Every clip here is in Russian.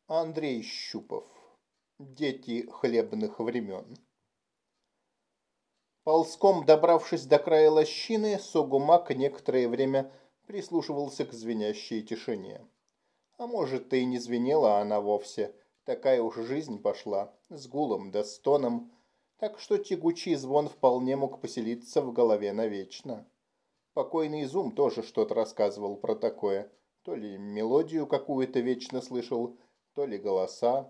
Андрей Щупов. Дети хлебных времен. Ползком добравшись до края лощины, Согумак некоторое время прислушивался к звенящей тишине. А может, и не звенела она вовсе, такая уж жизнь пошла, с гулом да стоном, так что тягучий звон вполне мог поселиться в голове навечно. Покойный Изум тоже что-то рассказывал про такое, то ли мелодию какую-то вечно слышал, то ли голоса.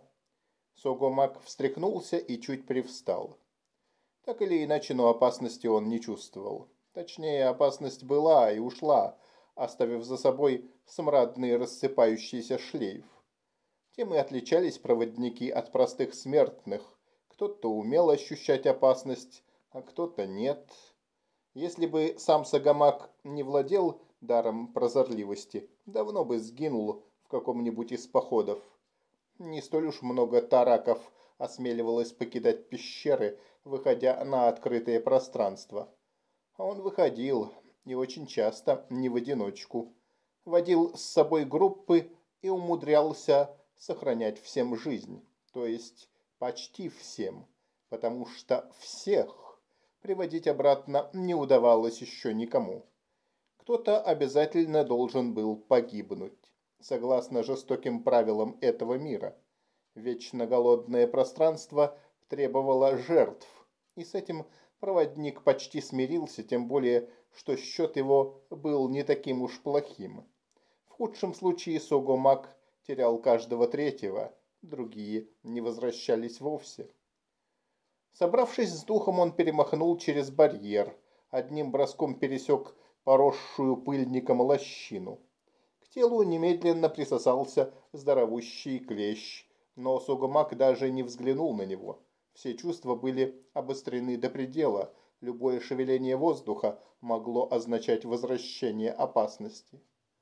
Согомак встряхнулся и чуть привстал. Так или иначе, но опасности он не чувствовал. Точнее, опасность была и ушла, оставив за собой смрадный рассыпающийся шлейф. Тем и отличались проводники от простых смертных. Кто-то умел ощущать опасность, а кто-то нет. Если бы сам Сагамак не владел даром прозорливости, давно бы сгинул в каком-нибудь из походов. Не столь уж много тараков осмеливалось покидать пещеры, выходя на открытое пространство. А он выходил, и очень часто не в одиночку. Водил с собой группы и умудрялся сохранять всем жизнь, то есть почти всем, потому что всех приводить обратно не удавалось еще никому. Кто-то обязательно должен был погибнуть, согласно жестоким правилам этого мира. Вечно голодное пространство требовало жертв, и с этим проводник почти смирился, тем более, что счет его был не таким уж плохим. В худшем случае Согомак терял каждого третьего, другие не возвращались вовсе. Собравшись с духом, он перемахнул через барьер, одним броском пересек поросшую пыльником лощину. К телу немедленно присосался здоровущий клещ, но Согомак даже не взглянул на него. Все чувства были обострены до предела, любое шевеление воздуха могло означать возвращение опасности.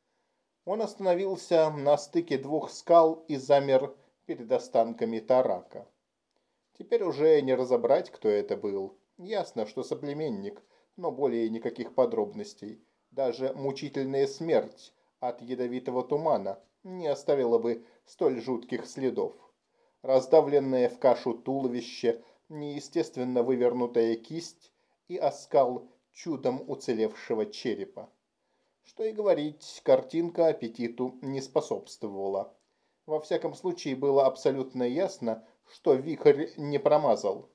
Он остановился на стыке двух скал и замер перед останками тарака. Теперь уже не разобрать, кто это был. Ясно, что соплеменник, но более никаких подробностей. Даже мучительная смерть от ядовитого тумана не оставила бы столь жутких следов. Раздавленное в кашу туловище, неестественно вывернутая кисть и оскал чудом уцелевшего черепа. Что и говорить, картинка аппетиту не способствовала. Во всяком случае, было абсолютно ясно, что вихрь не промазал.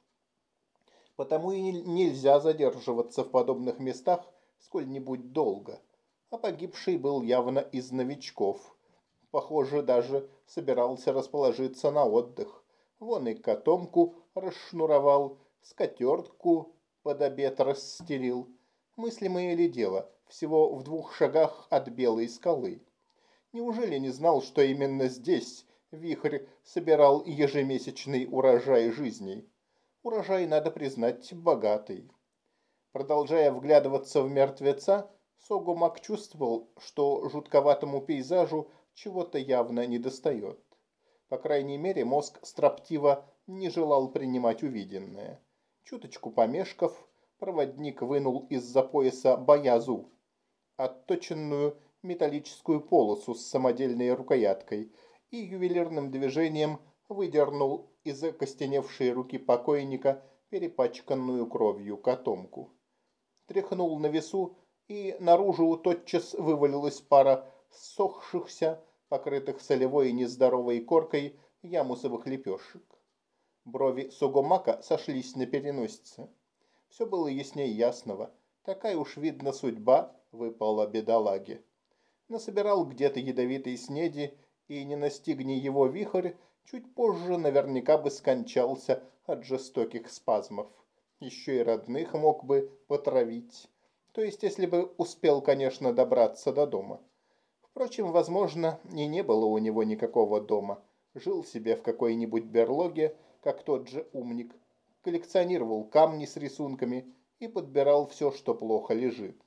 Потому и нельзя задерживаться в подобных местах сколь-нибудь долго. А погибший был явно из новичков. Похоже, даже собирался расположиться на отдых. Вон и котомку расшнуровал, скатертку под обед расстелил. Мыслимое ли дело, всего в 2 шагах от белой скалы. Неужели не знал, что именно здесь вихрь собирал ежемесячный урожай жизней? Урожай, надо признать, богатый. Продолжая вглядываться в мертвеца, Согумак чувствовал, что жутковатому пейзажу чего-то явно недостает. По крайней мере, мозг строптиво не желал принимать увиденное. Чуточку помешков, проводник вынул из-за пояса баязу, отточенную металлическую полосу с самодельной рукояткой, и ювелирным движением выдернул из окостеневшей руки покойника перепачканную кровью котомку. Тряхнул на весу, и наружу тотчас вывалилась пара ссохшихся, покрытых солевой и нездоровой коркой ямусовых лепешек. Брови Согомака сошлись на переносице. Все было яснее ясного. Такая уж, видно, судьба выпала бедолаге. Насобирал где-то ядовитой снеди, и не настигни его вихрь, чуть позже наверняка бы скончался от жестоких спазмов. Еще и родных мог бы потравить. То есть, если бы успел, конечно, добраться до дома. Впрочем, возможно, и не было у него никакого дома. Жил себе в какой-нибудь берлоге, как тот же умник, коллекционировал камни с рисунками и подбирал все, что плохо лежит.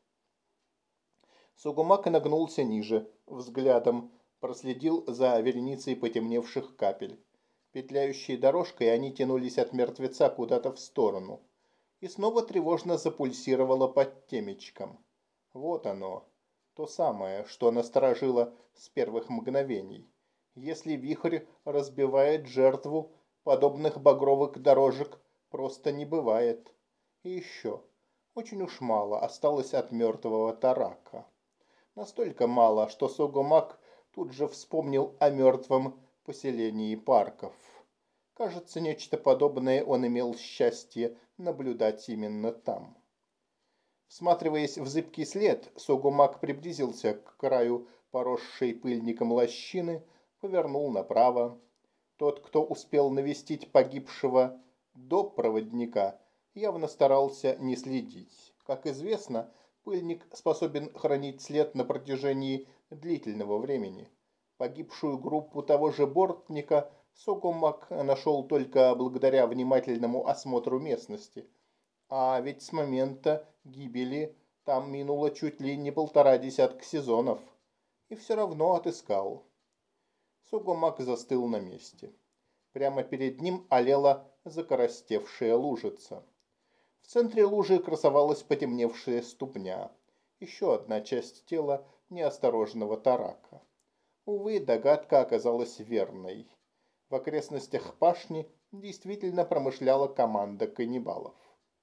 Сугумак нагнулся ниже, взглядом проследил за вереницей потемневших капель. Петляющей дорожкой они тянулись от мертвеца куда-то в сторону. И снова тревожно запульсировало под темечком. Вот оно, то самое, что насторожило с первых мгновений. Если вихрь разбивает жертву, подобных багровых дорожек просто не бывает. И еще, очень уж мало осталось от мертвого тарака. Настолько мало, что Согумак тут же вспомнил о мертвом поселении парков. Кажется, нечто подобное он имел счастье наблюдать именно там. Всматриваясь в зыбкий след, Согумак приблизился к краю поросшей пыльником лощины, повернул направо. Тот, кто успел навестить погибшего до проводника, явно старался не следить. Как известно, пыльник способен хранить след на протяжении длительного времени. Погибшую группу того же бортника Согумак нашел только благодаря внимательному осмотру местности. А ведь с момента гибели там минуло чуть ли не 1,5 сезонов. И все равно отыскал. Согумак застыл на месте. Прямо перед ним олела закоростевшая лужица. В центре лужи красовалась потемневшая ступня. Еще одна часть тела неосторожного тарака. Увы, догадка оказалась верной. В окрестностях пашни действительно промышляла команда каннибалов.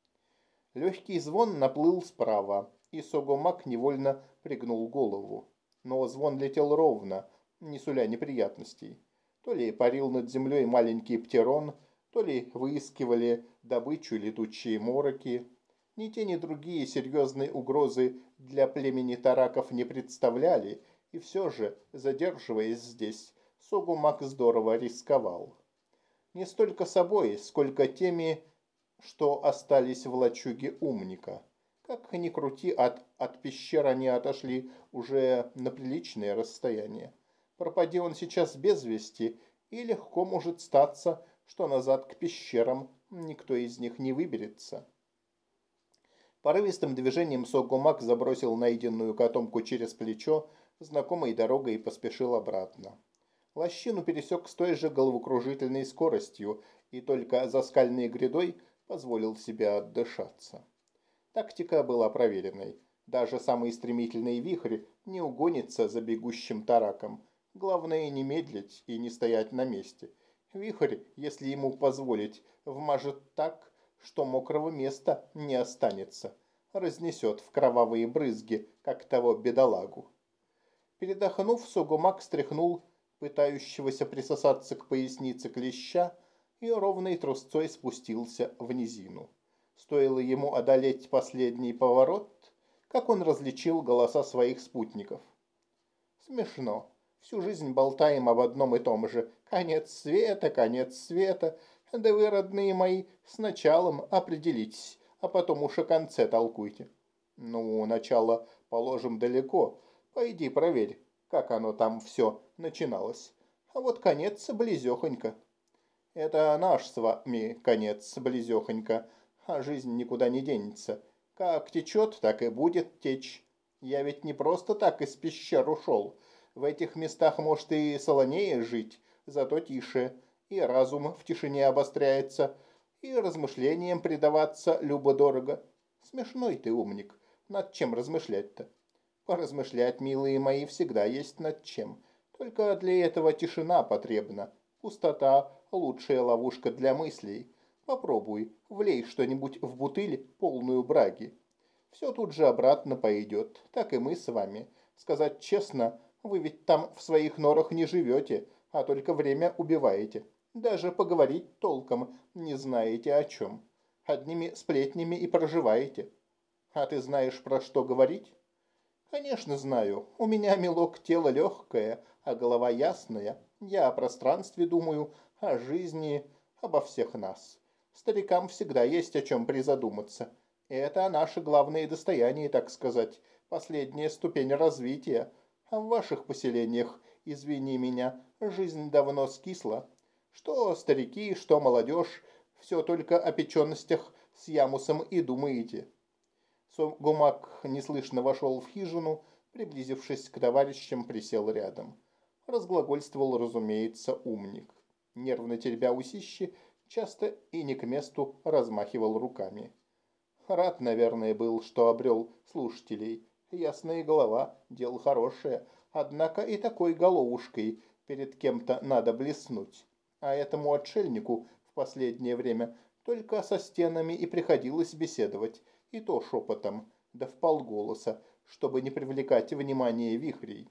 Легкий звон наплыл справа, и Согумак невольно пригнул голову. Но звон летел ровно, не суля неприятностей. То ли парил над землей маленький птерон, то ли выискивали добычу летучие мороки. Ни те, ни другие серьезной угрозы для племени тараков не представляли, и все же, задерживаясь здесь, Согумак здорово рисковал. Не столько собой, сколько теми, что остались в лачуге умника. Как ни крути, от пещер они отошли уже на приличное расстояние. Пропади он сейчас без вести, и легко может статься, что назад к пещерам никто из них не выберется. Порывистым движением Согумак забросил найденную котомку через плечо, знакомой дорогой и поспешил обратно. Лощину пересек с той же головокружительной скоростью и только за скальной грядой позволил себе отдышаться. Тактика была проверенной. Даже самый стремительный вихрь не угонится за бегущим тараком. Главное не медлить и не стоять на месте. Вихрь, если ему позволить, вмажет так, что мокрого места не останется. Разнесет в кровавые брызги, как того бедолагу. Передохнув, Согумак стряхнул пытающегося присосаться к пояснице клеща и ровной трусцой спустился в низину. Стоило ему одолеть последний поворот, как он различил голоса своих спутников. Смешно. Всю жизнь болтаем об одном и том же. Конец света, конец света. Да вы, родные мои, с началом определитесь, а потом уж о конце толкуйте. Ну, начало положим далеко. Пойди проверь, как оно там все начиналось. А вот конец близехонько. Это наш с вами конец близехонько, а жизнь никуда не денется. Как течет, так и будет течь. Я ведь не просто так из пещер ушел. В этих местах может и солонее жить, зато тише. И разум в тишине обостряется, и размышлениям предаваться любо-дорого. Смешной ты умник. Над чем размышлять-то? Поразмышлять, милые мои, всегда есть над чем. Только для этого тишина потребна. Пустота – лучшая ловушка для мыслей. Попробуй, влей что-нибудь в бутыль, полную браги. Все тут же обратно пойдет. Так и мы с вами. Сказать честно, вы ведь там в своих норах не живете, а только время убиваете. Даже поговорить толком не знаете о чем. Одними сплетнями и проживаете. А ты знаешь, про что говорить? Конечно, знаю. У меня, милок, тело легкое, а голова ясная. Я о пространстве думаю, о жизни, обо всех нас. Старикам всегда есть о чем призадуматься. Это наше главное достояние, так сказать, последняя ступень развития. А в ваших поселениях, извини меня, жизнь давно скисла. Что старики, что молодежь, все только о печенностях с ямусом и думаете. Согумак неслышно вошел в хижину, приблизившись к товарищам, присел рядом. Разглагольствовал, разумеется, умник. Нервно теребя усищи, часто и не к месту размахивал руками. Рад, наверное, был, что обрел слушателей. Ясная голова, дело хорошее. Однако и такой головушкой перед кем-то надо блеснуть. А этому отшельнику в последнее время только со стенами и приходилось беседовать, и то шепотом, да вполголоса, чтобы не привлекать внимание вихрей.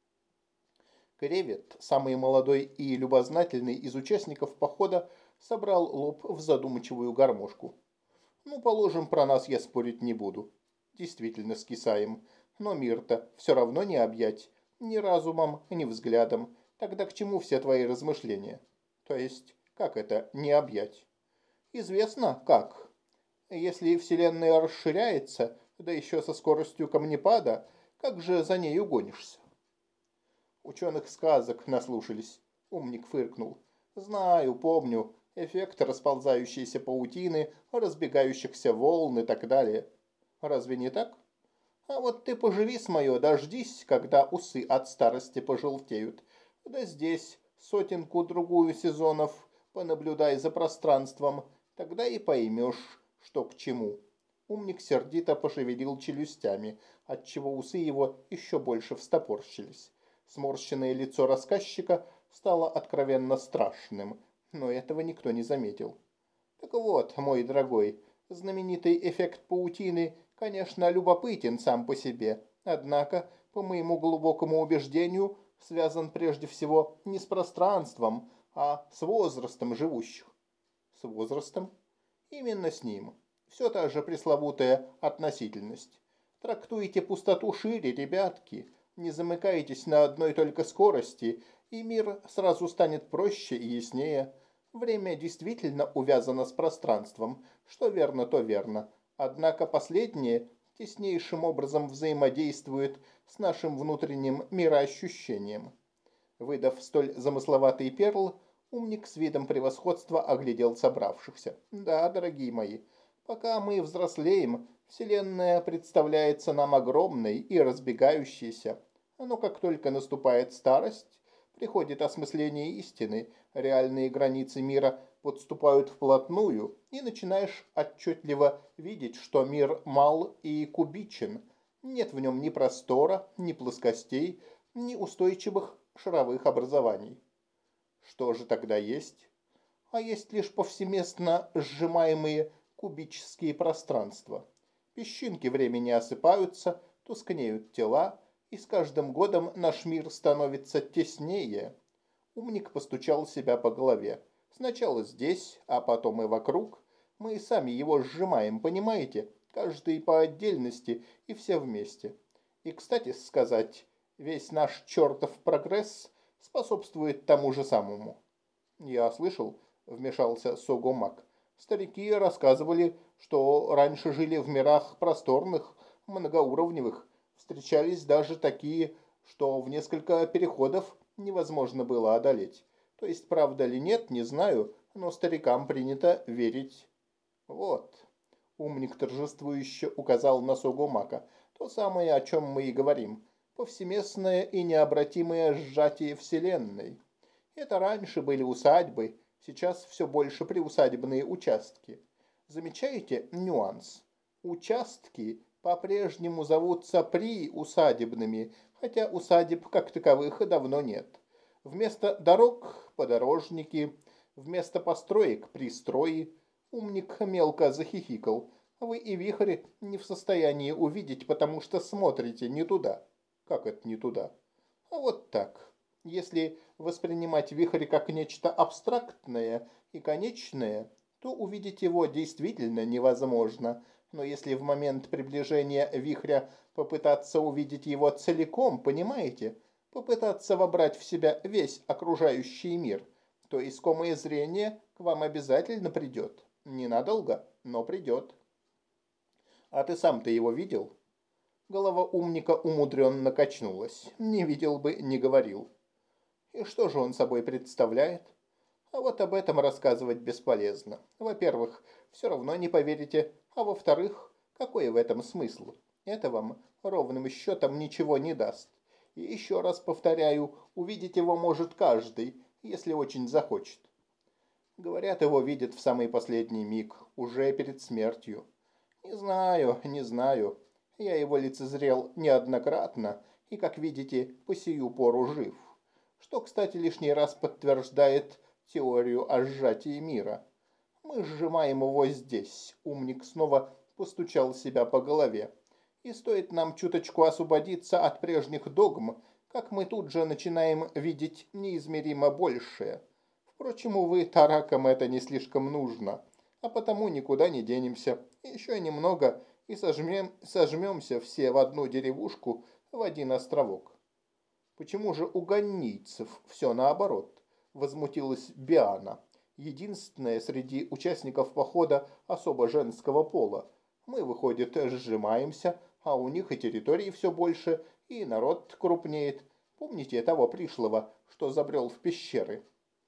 Кревет, самый молодой и любознательный из участников похода, собрал лоб в задумчивую гармошку. Ну, положим, про нас я спорить не буду. Действительно скисаем. Но мир-то все равно не объять. Ни разумом, ни взглядом. Тогда к чему все твои размышления? То есть, как это не объять? Известно, как. Если Вселенная расширяется, да еще со скоростью камнепада, как же за ней угонишься? Ученых сказок наслушались. Умник фыркнул. Знаю, помню. Эффект расползающейся паутины, разбегающихся волн и так далее. Разве не так? А вот ты поживи с мое, дождись, когда усы от старости пожелтеют. Да здесь сотенку-другую сезонов понаблюдай за пространством, тогда и поймешь, что к чему. Умник сердито пошевелил челюстями, отчего усы его еще больше встопорщились. Сморщенное лицо рассказчика стало откровенно страшным, но этого никто не заметил. Так вот, мой дорогой, знаменитый эффект паутины, конечно, любопытен сам по себе, однако, по моему глубокому убеждению, связан прежде всего не с пространством, а с возрастом живущих. С возрастом? Именно с ним. Все та же пресловутая относительность. Трактуйте пустоту шире, ребятки. Не замыкайтесь на одной только скорости, и мир сразу станет проще и яснее. Время действительно увязано с пространством, что верно, то верно. Однако последнее теснейшим образом взаимодействует с нашим внутренним мироощущением. Выдав столь замысловатый перл, умник с видом превосходства оглядел собравшихся. Да, дорогие мои, пока мы взрослеем, Вселенная представляется нам огромной и разбегающейся. Но как только наступает старость, приходит осмысление истины, реальные границы мира подступают вплотную, и начинаешь отчетливо видеть, что мир мал и кубичен. Нет в нем ни простора, ни плоскостей, ни устойчивых шаровых образований. Что же тогда есть? А есть лишь повсеместно сжимаемые кубические пространства. Песчинки времени осыпаются, тускнеют тела, и с каждым годом наш мир становится теснее. Умник постучал себя по голове. Сначала здесь, а потом и вокруг. Мы и сами его сжимаем, понимаете? Каждый по отдельности и все вместе. И, кстати сказать, весь наш чертов прогресс способствует тому же самому. Я слышал, вмешался Согомак. Старики рассказывали, что раньше жили в мирах просторных, многоуровневых. Встречались даже такие, что в несколько переходов невозможно было одолеть. То есть, правда ли нет, не знаю, но старикам принято верить. Вот. Умник торжествующе указал на Согомака. То самое, о чем мы и говорим. Повсеместное и необратимое сжатие Вселенной. Это раньше были усадьбы, сейчас все больше приусадебные участки. Замечаете нюанс? Участки по-прежнему зовутся приусадебными, хотя усадеб как таковых давно нет. Вместо дорог – подорожники, вместо построек – пристрои. Умник мелко захихикал. Вы и вихрь не в состоянии увидеть, потому что смотрите не туда. Как это не туда? А вот так. Если воспринимать вихрь как нечто абстрактное и конечное, то увидеть его действительно невозможно. Но если в момент приближения вихря попытаться увидеть его целиком, понимаете, попытаться вобрать в себя весь окружающий мир, то искомое зрение к вам обязательно придет. Ненадолго, но придет. А ты сам-то его видел? Голова умника умудренно качнулась. Не видел бы, не говорил. И что же он собой представляет? А вот об этом рассказывать бесполезно. Во-первых, все равно не поверите, а во-вторых, какой в этом смысл? Это вам ровным счетом ничего не даст. И еще раз повторяю, увидеть его может каждый, если очень захочет. Говорят, его видят в самый последний миг, уже перед смертью. Не знаю, не знаю. Я его лицезрел неоднократно и, как видите, по сию пору жив. что, кстати, лишний раз подтверждает теорию о сжатии мира. Мы сжимаем его здесь. Умник снова постучал себя по голове. И стоит нам чуточку освободиться от прежних догм, как мы тут же начинаем видеть неизмеримо большее. Впрочем, увы, таракам это не слишком нужно, а потому никуда не денемся. Еще немного и сожмемся все в одну деревушку, в один островок. Почему же у ганнийцев все наоборот? Возмутилась Биана, единственная среди участников похода особо женского пола. Мы, выходит, сжимаемся, а у них и территории все больше, и народ крупнеет. Помните того пришлого, что забрел в пещеры?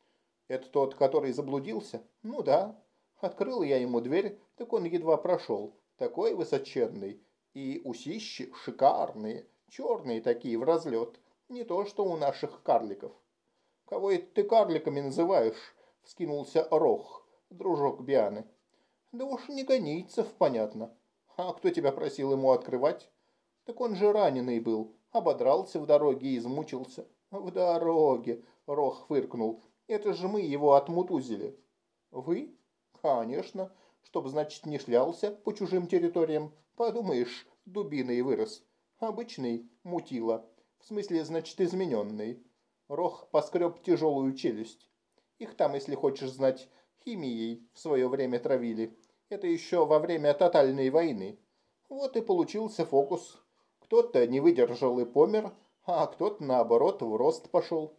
Это тот, который заблудился? Ну да. Открыл я ему дверь, так он едва прошел. Такой высоченный. И усищи шикарные, черные такие в разлет. Не то, что у наших карликов. Кого это ты карликами называешь? Вскинулся Рох, дружок Бианы. Да уж не гонийцев, понятно. А кто тебя просил ему открывать? Так он же раненый был, ободрался в дороге и измучился. В дороге, Рох фыркнул. Это же мы его отмутузили. Вы? Конечно. Чтоб, значит, не шлялся по чужим территориям. Подумаешь, дубиной вырос. Обычный мутила. В смысле, значит, измененный. Рох поскреб тяжелую челюсть. Их там, если хочешь знать, химией в свое время травили. Это еще во время тотальной войны. Вот и получился фокус. Кто-то не выдержал и помер, а кто-то, наоборот, в рост пошел.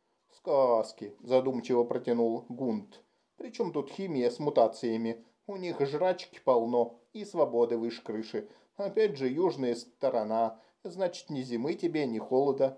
«Сказки», – задумчиво протянул Гунт. «Причем тут химия с мутациями? У них жрачки полно и свободы выше крыши. Опять же, южная сторона, значит, ни зимы тебе, ни холода».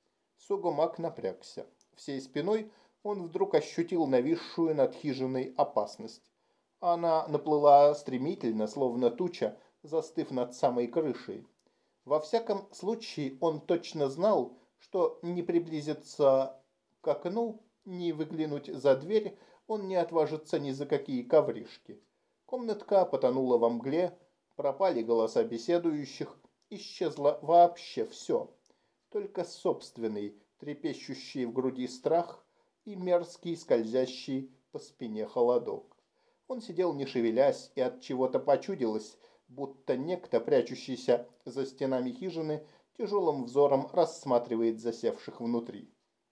Сугумак напрягся. Всей спиной он вдруг ощутил нависшую над хижиной опасность. Она наплыла стремительно, словно туча, застыв над самой крышей. Во всяком случае, он точно знал, что не приблизиться к окну, не выглянуть за дверь он не отважится ни за какие ковришки. Комнатка потонула во мгле, пропали голоса беседующих, исчезло вообще все. Только собственный, трепещущий в груди страх и мерзкий, скользящий по спине холодок. Он сидел не шевелясь, и от чего-то почудилось, будто некто, прячущийся за стенами хижины, тяжелым взором рассматривает засевших внутри.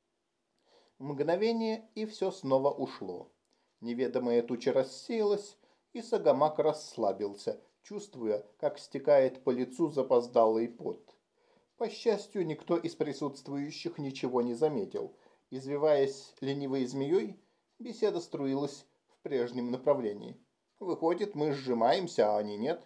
Мгновение, и все снова ушло. Неведомая туча рассеялась, и Сагамак расслабился, чувствуя, как стекает по лицу запоздалый пот. По счастью, никто из присутствующих ничего не заметил. Извиваясь ленивой змеей, беседа струилась в прежнем направлении. Выходит, мы сжимаемся, а они нет.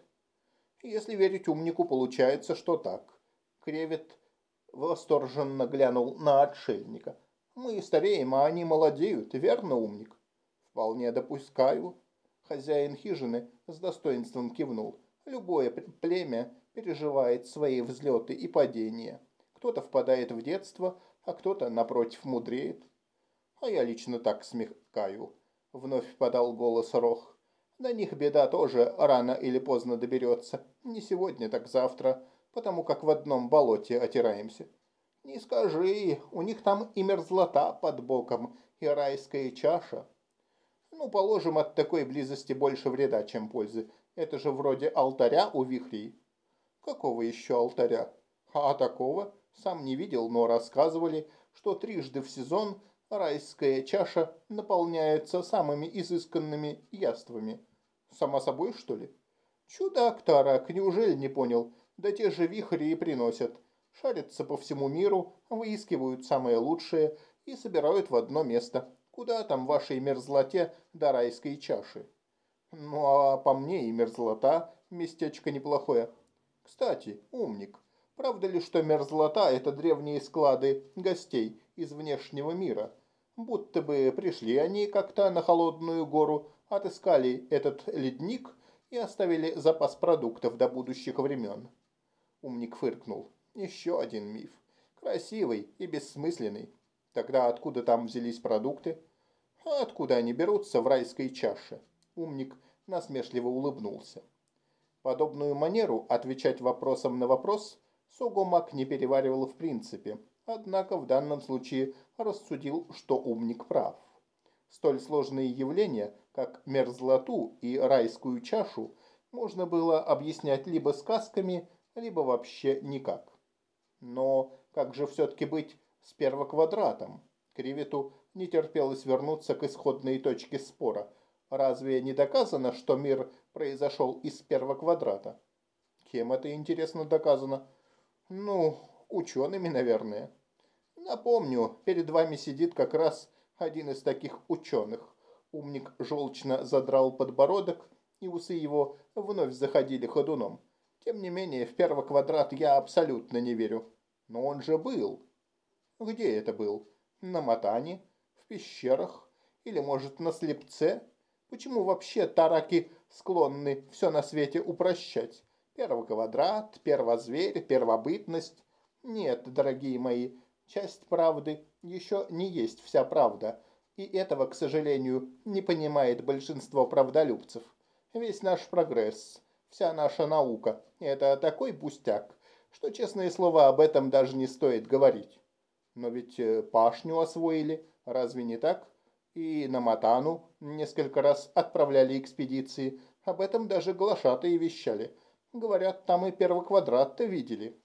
Если верить умнику, получается, что так. Кревет восторженно глянул на отшельника. Мы стареем, а они молодеют, верно, умник? Вполне допускаю. Хозяин хижины с достоинством кивнул. Любое племя переживает свои взлеты и падения. Кто-то впадает в детство, а кто-то, напротив, мудреет. А я лично так смекаю. Вновь подал голос Рох. До них беда тоже рано или поздно доберется. Не сегодня, так завтра, потому как в одном болоте отираемся. Не скажи, у них там и мерзлота под боком, и райская чаша. Ну, положим, от такой близости больше вреда, чем пользы. Это же вроде алтаря у вихрей. Какого еще алтаря? А такого? Сам не видел, но рассказывали, что трижды в сезон райская чаша наполняется самыми изысканными яствами. Само собой, что ли? Чудак, Тарак, неужели не понял? Да те же вихри и приносят. Шарятся по всему миру, выискивают самое лучшее и собирают в одно место. Куда там вашей мерзлоте до райской чаши? Ну, а по мне и мерзлота местечко неплохое. Кстати, умник, правда ли, что мерзлота – это древние склады гостей из внешнего мира? Будто бы пришли они как-то на холодную гору, отыскали этот ледник и оставили запас продуктов до будущих времен. Умник фыркнул. Еще один миф. Красивый и бессмысленный. Тогда откуда там взялись продукты? А откуда они берутся в райской чаше? Умник насмешливо улыбнулся. Подобную манеру отвечать вопросом на вопрос Согомак не переваривал в принципе. Однако в данном случае рассудил, что умник прав. Столь сложные явления, как мерзлоту и райскую чашу, можно было объяснять либо сказками, либо вообще никак. Но как же все-таки быть с первоквадратом? Кривиту не терпелось вернуться к исходной точке спора. Разве не доказано, что мир произошел из первоквадрата? Кем это, интересно, доказано? Ну, учеными, наверное. Напомню, перед вами сидит как раз один из таких ученых. Умник желчно задрал подбородок, и усы его вновь заходили ходуном. Тем не менее, в первый квадрат я абсолютно не верю. Но он же был. Где это был? На Матане? В пещерах? Или, может, на Слепце? Почему вообще тараки склонны все на свете упрощать? Первый квадрат, первозверь, первобытность. Нет, дорогие мои, часть правды еще не есть вся правда. И этого, к сожалению, не понимает большинство правдолюбцев. Весь наш прогресс, вся наша наука – это такой пустяк, что, честное слово, об этом даже не стоит говорить. Но ведь пашню освоили, разве не так? И на Матану несколько раз отправляли экспедиции, об этом даже глашатые вещали. Говорят, там и первоквадрат-то видели.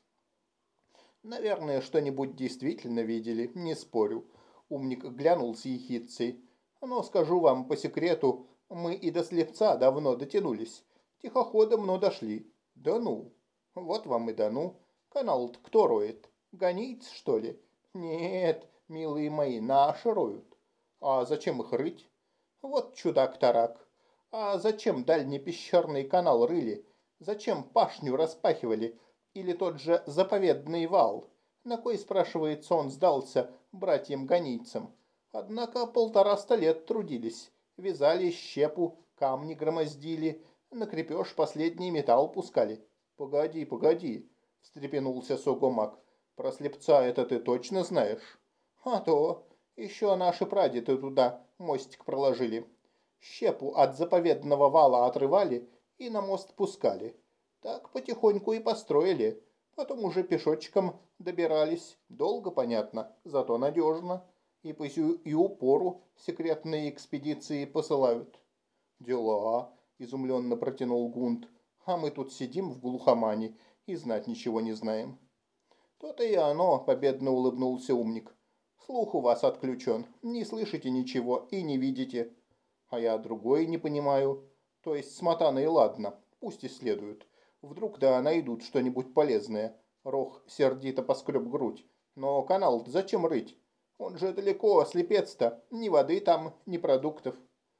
Наверное, что-нибудь действительно видели, не спорю. Умник глянул с ехидцей. Но скажу вам по секрету, мы и до Слепца давно дотянулись. Тихоходом, но дошли. Да ну. Вот вам и да ну. Канал-то кто роет? Ганийцы, что ли? Нет, милые мои, наши роют. А зачем их рыть? Вот чудак-тарак. А зачем дальний пещерный канал рыли? Зачем пашню распахивали? Или тот же заповедный вал? На кой, спрашивается, он сдался братьям-ганийцам? Однако 150 лет трудились. Вязали щепу, камни громоздили, на крепеж последний металл пускали. Погоди, погоди, встрепенулся Согомак. Про Слепца это ты точно знаешь? А то, еще наши прадеды туда мостик проложили. Щепу от заповедного вала отрывали и на мост пускали. Так потихоньку и построили. Потом уже пешочком добирались. Долго, понятно, зато надежно. И по сию и упору секретные экспедиции посылают. Дела, изумленно протянул Гунт. А мы тут сидим в глухомане и знать ничего не знаем. То-то и оно, победно улыбнулся умник. Слух у вас отключен, не слышите ничего и не видите. А я другое не понимаю. То есть с Матаной ладно, пусть исследуют. Вдруг да найдут что-нибудь полезное. Рох сердито поскреб грудь. Но канал зачем рыть? Он же далеко, слепец-то. Ни воды там, ни продуктов.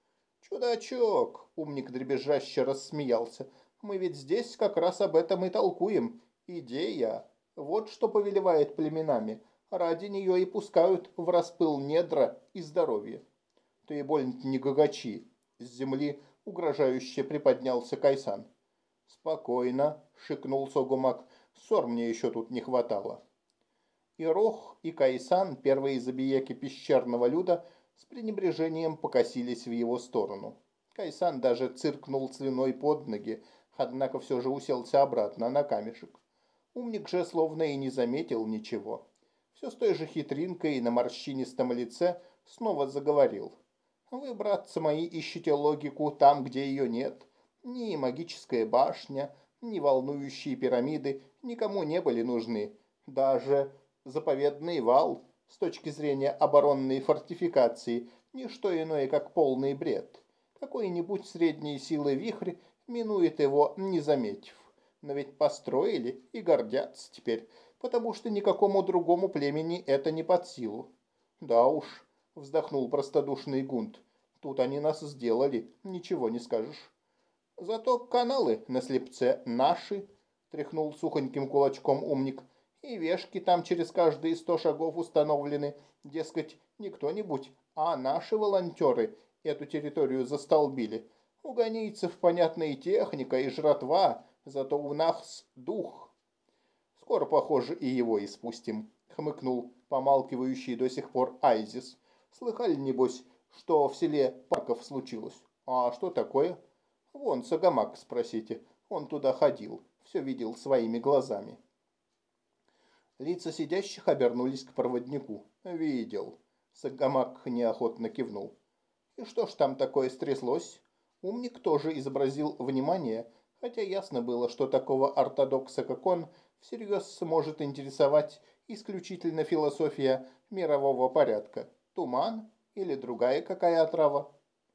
Чудачок, умник дребезжаще рассмеялся. Мы ведь здесь как раз об этом и толкуем. Идея. Вот что повелевает племенами. Ради нее и пускают в распыл недра и здоровье. Ты больно не гагачи. С земли угрожающе приподнялся Кайсан. Спокойно, шикнул Согумак. Ссор мне еще тут не хватало. И Рох, и Кайсан, первые забияки пещерного люда, с пренебрежением покосились в его сторону. Кайсан даже циркнул слюной под ноги, однако все же уселся обратно на камешек. Умник же словно и не заметил ничего. Все с той же хитринкой на морщинистом лице снова заговорил. Вы, братцы мои, ищете логику там, где ее нет. Ни магическая башня, ни волнующие пирамиды никому не были нужны. Даже заповедный вал с точки зрения оборонной фортификации не что иное, как полный бред. Какой-нибудь средней силы вихрь минует его, не заметив. Но ведь построили и гордятся теперь, потому что никакому другому племени это не под силу. Да уж, вздохнул простодушный Гунт, тут они нас сделали, ничего не скажешь. Зато каналы на Слепце наши, тряхнул сухоньким кулачком умник, и вешки там через каждые 100 шагов установлены, дескать, не кто-нибудь, а наши волонтеры эту территорию застолбили. У ганийцев, понятно, и техника, и жратва, зато у нас дух. Скоро, похоже, и его испустим, хмыкнул помалкивающий до сих пор Айзис. Слыхали, небось, что в селе Парков случилось? А что такое? Вон, Сагамак спросите, он туда ходил, все видел своими глазами. Лица сидящих обернулись к проводнику. «Видел». Сагамак неохотно кивнул. «И что ж там такое стряслось?» Умник тоже изобразил внимание, хотя ясно было, что такого ортодокса, как он, всерьез может интересовать исключительно философия мирового порядка. Туман или другая какая отрава?